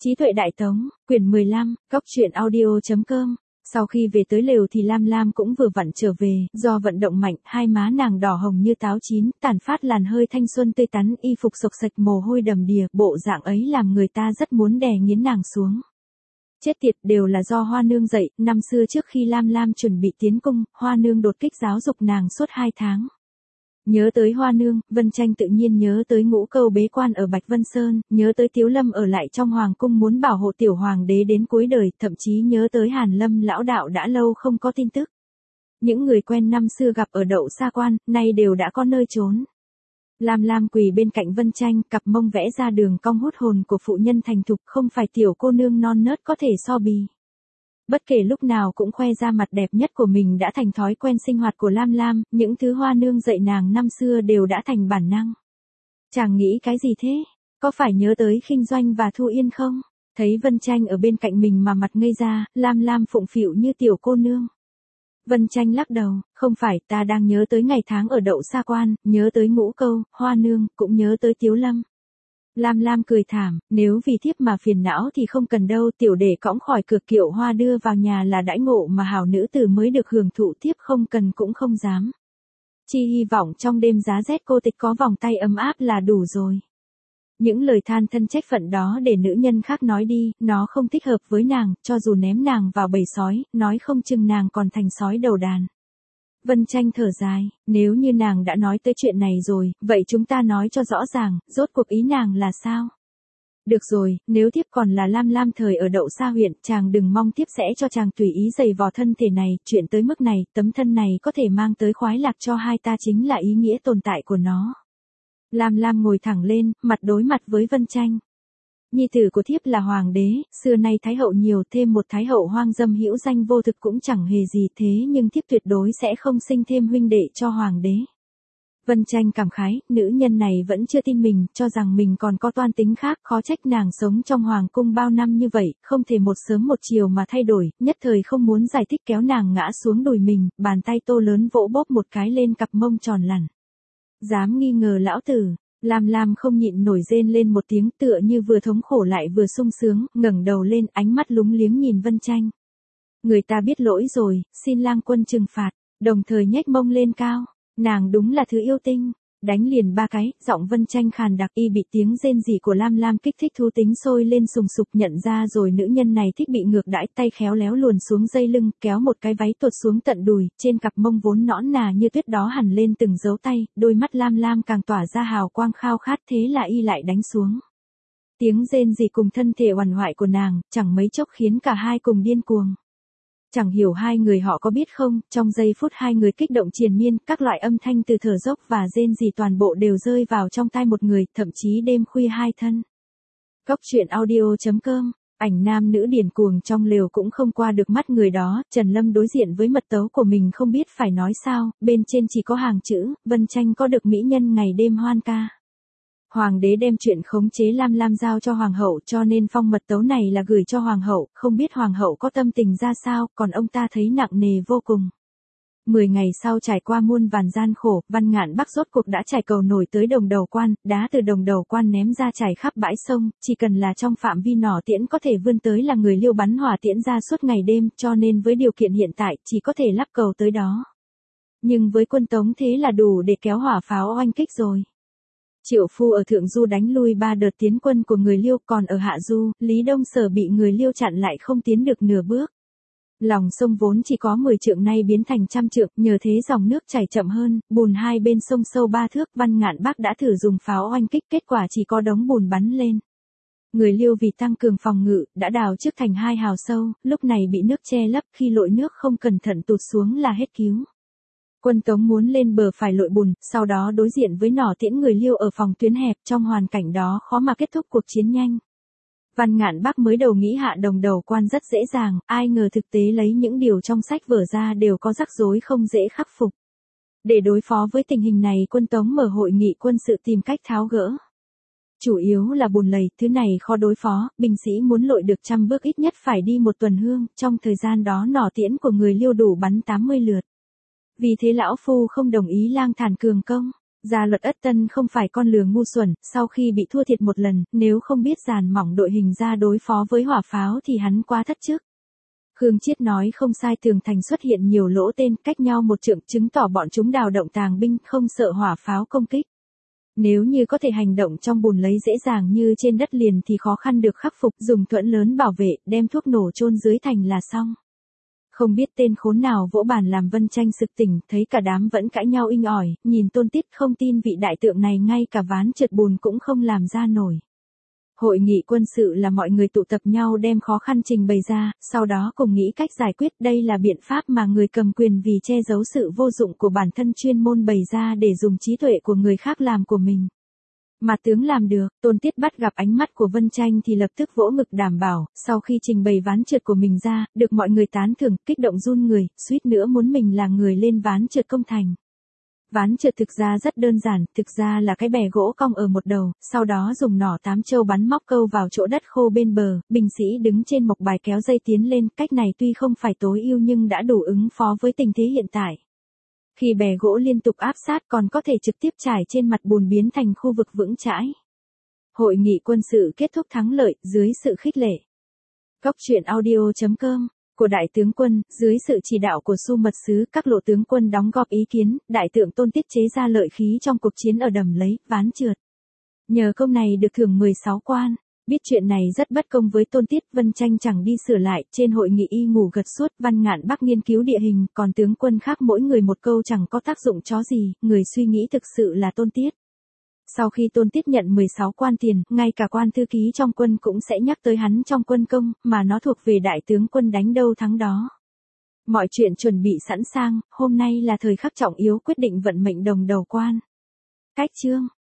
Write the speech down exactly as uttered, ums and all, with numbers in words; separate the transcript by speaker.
Speaker 1: Trí tuệ đại tống, quyển mười lăm, góc truyện audio chấm com. Sau khi về tới lều thì Lam Lam cũng vừa vặn trở về, do vận động mạnh, hai má nàng đỏ hồng như táo chín, tản phát làn hơi thanh xuân tươi tắn, y phục xộc xạch mồ hôi đầm đìa, bộ dạng ấy làm người ta rất muốn đè nghiến nàng xuống. Chết tiệt, đều là do Hoa Nương dạy, năm xưa trước khi Lam Lam chuẩn bị tiến cung, Hoa Nương đột kích giáo dục nàng suốt hai tháng. Nhớ tới Hoa Nương, Vân Tranh tự nhiên nhớ tới Ngũ Câu bế quan ở Bạch Vân Sơn, nhớ tới Tiếu Lâm ở lại trong hoàng cung muốn bảo hộ tiểu hoàng đế đến cuối đời, thậm chí nhớ tới Hàn Lâm lão đạo đã lâu không có tin tức. Những người quen năm xưa gặp ở Đậu Sa Quan, nay đều đã có nơi trốn. Lam Lam quỳ bên cạnh Vân Tranh, cặp mông vẽ ra đường cong hút hồn của phụ nhân thành thục, không phải tiểu cô nương non nớt có thể so bì. Bất kể lúc nào cũng khoe ra mặt đẹp nhất của mình đã thành thói quen sinh hoạt của Lam Lam, những thứ Hoa Nương dạy nàng năm xưa đều đã thành bản năng. Chàng nghĩ cái gì thế? Có phải nhớ tới Khinh Doanh và Thu Yên không? Thấy Vân Tranh ở bên cạnh mình mà mặt ngây ra, Lam Lam phụng phịu như tiểu cô nương. Vân Tranh lắc đầu, không phải, ta đang nhớ tới ngày tháng ở Đậu Sa Quan, nhớ tới Ngũ Câu, Hoa Nương, cũng nhớ tới Tiếu Lâm. Lam Lam cười thảm, nếu vì thiếp mà phiền não thì không cần đâu, tiểu đệ cõng khỏi cửa kiệu hoa đưa vào nhà là đãi ngộ mà hảo nữ tử mới được hưởng thụ, thiếp không cần cũng không dám. Chỉ hy vọng trong đêm giá rét cô tịch có vòng tay ấm áp là đủ rồi. Những lời than thân trách phận đó để nữ nhân khác nói đi, nó không thích hợp với nàng, cho dù ném nàng vào bầy sói, nói không chừng nàng còn thành sói đầu đàn. Vân Tranh thở dài, nếu như nàng đã nói tới chuyện này rồi, vậy chúng ta nói cho rõ ràng, rốt cuộc ý nàng là sao? Được rồi, nếu thiếp còn là Lam Lam thời ở Đậu Sa huyện, chàng đừng mong thiếp sẽ cho chàng tùy ý giày vò thân thể này, chuyện tới mức này, tấm thân này có thể mang tới khoái lạc cho hai ta chính là ý nghĩa tồn tại của nó. Lam Lam ngồi thẳng lên, mặt đối mặt với Vân Tranh. Nhi tử của thiếp là hoàng đế, xưa nay thái hậu nhiều, thêm một thái hậu hoang dâm hữu danh vô thực cũng chẳng hề gì, thế nhưng thiếp tuyệt đối sẽ không sinh thêm huynh đệ cho hoàng đế. Vân Tranh cảm khái, nữ nhân này vẫn chưa tin mình, cho rằng mình còn có toan tính khác, khó trách nàng sống trong hoàng cung bao năm như vậy, không thể một sớm một chiều mà thay đổi, nhất thời không muốn giải thích kéo nàng ngã xuống đùi mình, bàn tay tô lớn vỗ bóp một cái lên cặp mông tròn lẳn. Dám nghi ngờ lão tử. Lam Lam không nhịn nổi rên lên một tiếng, tựa như vừa thống khổ lại vừa sung sướng, ngẩng đầu lên, ánh mắt lúng liếng nhìn Vân Tranh. Người ta biết lỗi rồi, xin lang quân trừng phạt, đồng thời nhếch mông lên cao. Nàng đúng là thứ yêu tinh. Đánh liền ba cái, giọng Vân Tranh khàn đặc, y bị tiếng rên rỉ của Lam Lam kích thích thú tính sôi lên sùng sục, nhận ra rồi nữ nhân này thích bị ngược đãi, tay khéo léo luồn xuống dây lưng, kéo một cái váy tuột xuống tận đùi, trên cặp mông vốn nõn nà như tuyết đó hằn lên từng dấu tay, đôi mắt Lam Lam càng tỏa ra hào quang khao khát, thế là y lại đánh xuống. Tiếng rên rỉ cùng thân thể oằn hoại của nàng, chẳng mấy chốc khiến cả hai cùng điên cuồng. Chẳng hiểu hai người họ có biết không, trong giây phút hai người kích động triền miên, các loại âm thanh từ thở dốc và rên rỉ toàn bộ đều rơi vào trong tai một người, thậm chí đêm khuya hai thân. Góc truyện audio chấm com, ảnh nam nữ điền cuồng trong lều cũng không qua được mắt người đó, Trần Lâm đối diện với mật tấu của mình không biết phải nói sao, bên trên chỉ có hàng chữ, Vân Tranh có được mỹ nhân ngày đêm hoan ca. Hoàng đế đem chuyện khống chế Lam Lam giao cho hoàng hậu, cho nên phong mật tấu này là gửi cho hoàng hậu, không biết hoàng hậu có tâm tình ra sao, còn ông ta thấy nặng nề vô cùng. Mười ngày sau trải qua muôn vàn gian khổ, Văn Ngạn Bắc rốt cuộc đã trải cầu nổi tới Đồng Đầu Quan, đá từ Đồng Đầu Quan ném ra trải khắp bãi sông, chỉ cần là trong phạm vi nỏ tiễn có thể vươn tới là người Liêu bắn hỏa tiễn ra suốt ngày đêm, cho nên với điều kiện hiện tại chỉ có thể lắp cầu tới đó. Nhưng với quân Tống thế là đủ để kéo hỏa pháo oanh kích rồi. Triệu Phu ở Thượng Du đánh lui ba đợt tiến quân của người Liêu, còn ở Hạ Du, Lý Đông Sở bị người Liêu chặn lại không tiến được nửa bước. Lòng sông vốn chỉ có mười trượng nay biến thành trăm trượng, nhờ thế dòng nước chảy chậm hơn, bùn hai bên sông sâu ba thước, Văn Ngạn Bắc đã thử dùng pháo oanh kích, kết quả chỉ có đống bùn bắn lên. Người Liêu vì tăng cường phòng ngự, đã đào trước thành hai hào sâu, lúc này bị nước che lấp, khi lội nước không cẩn thận tụt xuống là hết cứu. Quân Tống muốn lên bờ phải lội bùn, sau đó đối diện với nỏ tiễn người Liêu ở phòng tuyến hẹp, trong hoàn cảnh đó khó mà kết thúc cuộc chiến nhanh. Văn Ngạn Bắc mới đầu nghĩ hạ Đồng Đầu Quan rất dễ dàng, ai ngờ thực tế lấy những điều trong sách vở ra đều có rắc rối không dễ khắc phục. Để đối phó với tình hình này, quân Tống mở hội nghị quân sự tìm cách tháo gỡ. Chủ yếu là bùn lầy, thứ này khó đối phó, binh sĩ muốn lội được trăm bước ít nhất phải đi một tuần hương, trong thời gian đó nỏ tiễn của người Liêu đủ bắn tám mươi lượt. Vì thế lão phu không đồng ý lang thản cường công. Gia luật Ất Tân không phải con lừa ngu xuẩn, sau khi bị thua thiệt một lần, nếu không biết dàn mỏng đội hình ra đối phó với hỏa pháo thì hắn quá thất chức. Khương Chiết nói không sai, tường thành xuất hiện nhiều lỗ tên cách nhau một trượng, chứng tỏ bọn chúng đào động tàng binh, không sợ hỏa pháo công kích. Nếu như có thể hành động trong bùn lấy dễ dàng như trên đất liền thì khó khăn được khắc phục, dùng thuẫn lớn bảo vệ, đem thuốc nổ chôn dưới thành là xong. Không biết tên khốn nào vỗ bàn làm Vân Tranh sực tỉnh, thấy cả đám vẫn cãi nhau inh ỏi, nhìn Tôn Tiết không tin vị đại tượng này ngay cả ván trượt bùn cũng không làm ra nổi. Hội nghị quân sự là mọi người tụ tập nhau đem khó khăn trình bày ra, sau đó cùng nghĩ cách giải quyết, đây là biện pháp mà người cầm quyền vì che giấu sự vô dụng của bản thân chuyên môn bày ra để dùng trí tuệ của người khác làm của mình. Mà tướng làm được, Tôn Tiết bắt gặp ánh mắt của Vân Tranh thì lập tức vỗ ngực đảm bảo, sau khi trình bày ván trượt của mình ra, được mọi người tán thưởng, kích động run người, suýt nữa muốn mình là người lên ván trượt công thành. Ván trượt thực ra rất đơn giản, thực ra là cái bè gỗ cong ở một đầu, sau đó dùng nỏ tám châu bắn móc câu vào chỗ đất khô bên bờ, binh sĩ đứng trên mộc bài kéo dây tiến lên, cách này tuy không phải tối ưu nhưng đã đủ ứng phó với tình thế hiện tại. Khi bè gỗ liên tục áp sát còn có thể trực tiếp trải trên mặt bùn biến thành khu vực vững chãi. Hội nghị quân sự kết thúc thắng lợi, dưới sự khích lệ. Góc truyện audio chấm com của Đại tướng quân, dưới sự chỉ đạo của Xu Mật Sứ, các lộ tướng quân đóng góp ý kiến, đại tượng Tôn Tiết chế ra lợi khí trong cuộc chiến ở Đầm Lấy, ván trượt. Nhờ công này được thưởng mười sáu quan. Biết chuyện này rất bất công với Tôn Tiết, Vân Tranh chẳng đi sửa lại, trên hội nghị y ngủ gật suốt, Văn Ngạn Bắc nghiên cứu địa hình, còn tướng quân khác mỗi người một câu chẳng có tác dụng chó gì, người suy nghĩ thực sự là Tôn Tiết. Sau khi Tôn Tiết nhận mười sáu quan tiền, ngay cả quan thư ký trong quân cũng sẽ nhắc tới hắn trong quân công, mà nó thuộc về đại tướng quân đánh đâu thắng đó. Mọi chuyện chuẩn bị sẵn sàng, hôm nay là thời khắc trọng yếu quyết định vận mệnh đồng đầu quan. Cách chương